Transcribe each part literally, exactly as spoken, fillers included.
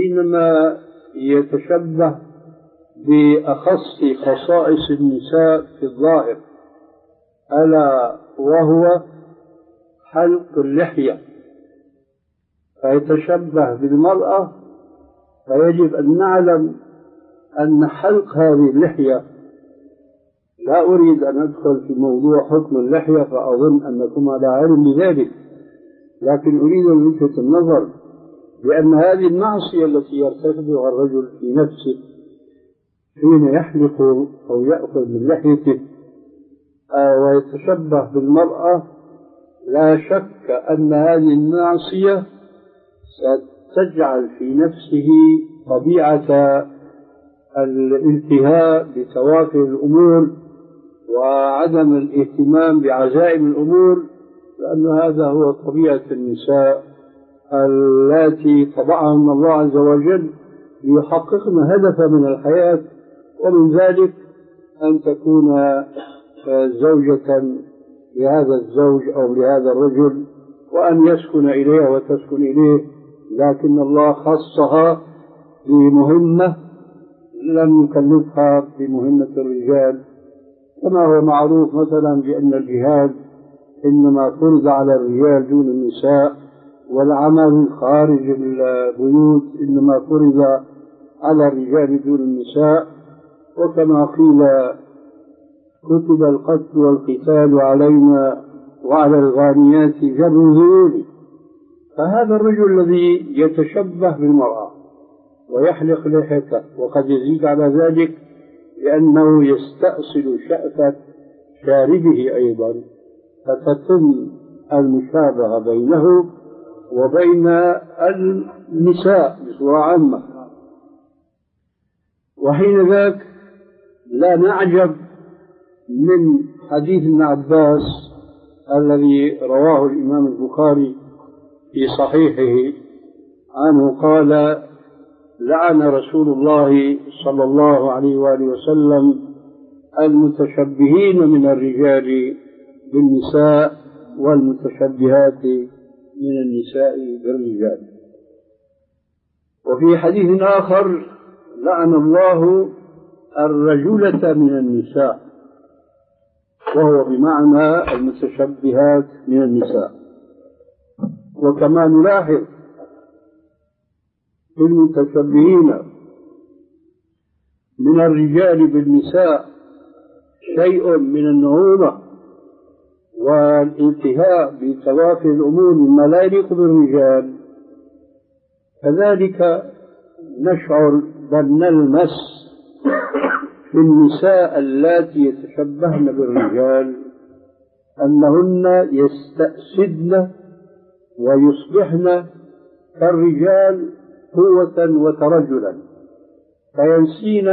حينما يتشبه بأخص خصائص النساء في الظاهر، ألا وهو حلق اللحية، فيتشبه بالمرأة، فيجب أن نعلم أن حلق هذه اللحية، لا أريد أن أدخل في موضوع حكم اللحية فأظن أنكم على علم بذلك، لكن أريد أن ألفت النظر بأن هذه المعصية التي يرتكبها الرجل في نفسه حين يحلق أو يأخذ من لحيته ويتشبه بالمرأة، لا شك أن هذه المعصية ستجعل في نفسه طبيعة الانتهاء بتوافه الأمور وعدم الاهتمام بعزائم الأمور، لأن هذا هو طبيعة النساء التي طبعهن الله عز وجل ليحققن هدفا من الحياة، ومن ذلك أن تكون زوجة لهذا الزوج أو لهذا الرجل وأن يسكن إليها وتسكن إليه، لكن الله خصها بمهمة لم يكلفها بمهمة الرجال، كما هو معروف مثلا بأن الجهاد إنما فرض على الرجال دون النساء، والعمل خارج البيوت إنما فرض على الرجال دون النساء، وكما قيل كتب القتل والقتال علينا وعلى الغانيات جر ذيول. فهذا الرجل الذي يتشبه بالمرأة ويحلق لحيته وقد يزيد على ذلك لأنه يستأصل شأفة شاربه أيضا، فتتم المشابهة بينه وبين النساء بصورة عامة. وحين ذاك لا نعجب من حديث ابن عباس الذي رواه الإمام البخاري في صحيحه عنه قال: لعن رسول الله صلى الله عليه وآله وسلم المتشبهين من الرجال بالنساء والمتشبهات من النساء بالرجال. وفي حديث آخر: لعن الله الرجلة من النساء، وهو بمعنى المتشبهات من النساء. وكما نلاحظ في المتشبهين من الرجال بالنساء شيء من النعومة والانتهاء بتوافي الأمور مما لا يليق بالرجال، كذلك نشعر بل نلمس في النساء اللاتي يتشبهن بالرجال أنهن يستأسدن ويصبحن كالرجال قوة وترجلا، فينسين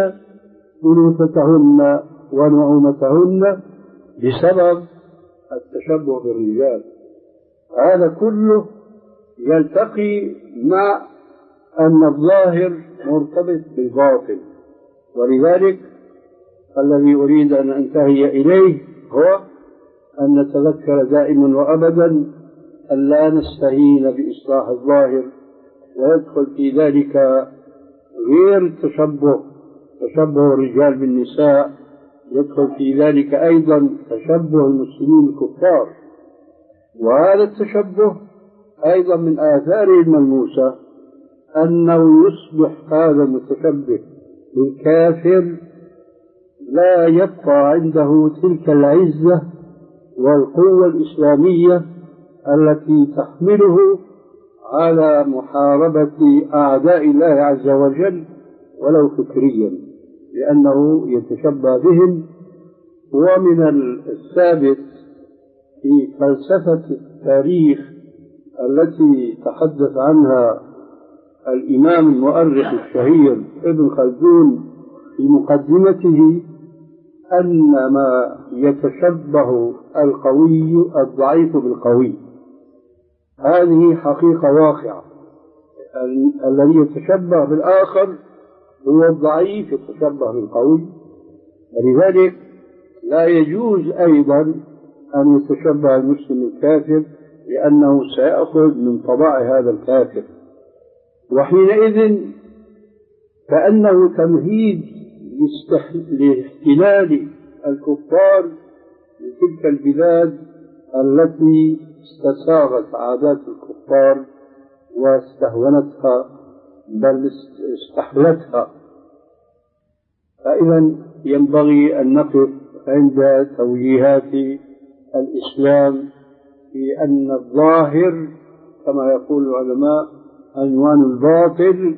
أنوثتهن ونعومتهن بسبب التشبه بالرجال. هذا كله يلتقي مع أن الظاهر مرتبط بالباطن، ولذلك الذي أريد أن أنتهي إليه هو أن نتذكر دائما وأبدا أن لا نستهين بإصلاح الظاهر، ويدخل في ذلك غير التشبه تشبه الرجال بالنساء، يدخل في ذلك أيضا تشبه المسلمين الكفار، وهذا التشبه أيضا من آثاره الملموسة أنه يصبح هذا المتشبه بالكافر لا يبقى عنده تلك العزة والقوة الإسلامية التي تحمله على محاربة أعداء الله عز وجل ولو فكريا، لأنه يتشبه بهم. ومن الثابت في فلسفة التاريخ التي تحدث عنها الإمام المؤرخ الشهير ابن خلدون في مقدمته أن ما يتشبه القوي الضعيف بالقوي، هذه حقيقة واقعة. الذي يتشبه بالآخر هو الضعيف يتشبه بالقوي، ولذلك لا يجوز أيضا أن يتشبه المسلم الكافر، لأنه سيأخذ من طباع هذا الكافر، وحينئذ كأنه تمهيد لاحتلال الكفار لتلك البلاد التي استساغت عادات الكفار واستهونتها بل استحلتها. فإذا ينبغي أن نقف عند توجيهات الإسلام في أن الظاهر كما يقول العلماء عنوان الباطل.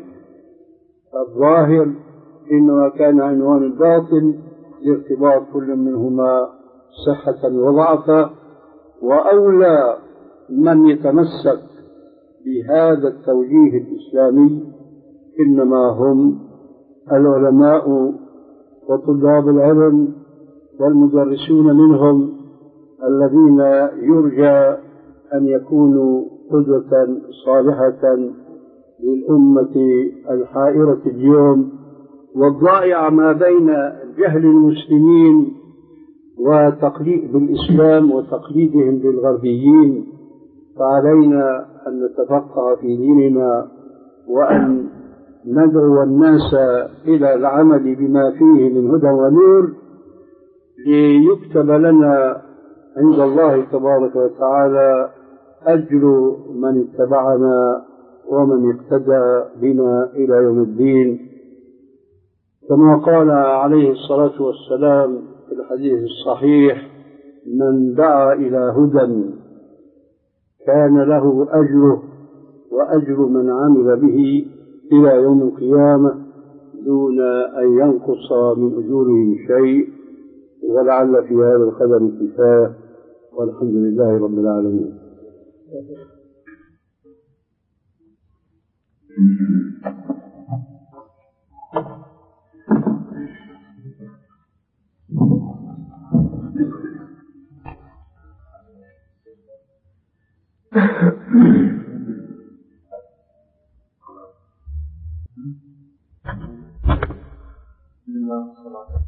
الظاهر إنما كان عنوان الباطل لارتباط كل منهما صحة وضعفا، وأولى من يتمسك بهذا التوجيه الإسلامي إنما هم العلماء وطلاب العلم والمدرسون منهم الذين يرجى أن يكونوا قدوة صالحة للأمة الحائرة اليوم والضائعة ما بين جهل المسلمين وتقليد بالإسلام وتقليدهم للغربيين. فعلينا أن نتفقه في ديننا وأن ندعو الناس إلى العمل بما فيه من هدى ونور ليكتب لنا عند الله تبارك وتعالى أجر من اتبعنا ومن اقتدى بنا إلى يوم الدين، كما قال عليه الصلاة والسلام في الحديث الصحيح: من دعا إلى هدى كان له أجره وأجر من عمل به إلى يوم القيامة دون أن ينقص من أجورهم شيء. ولعل في هذا القدر كفاية، والحمد لله رب العالمين. بسم الله والصلاة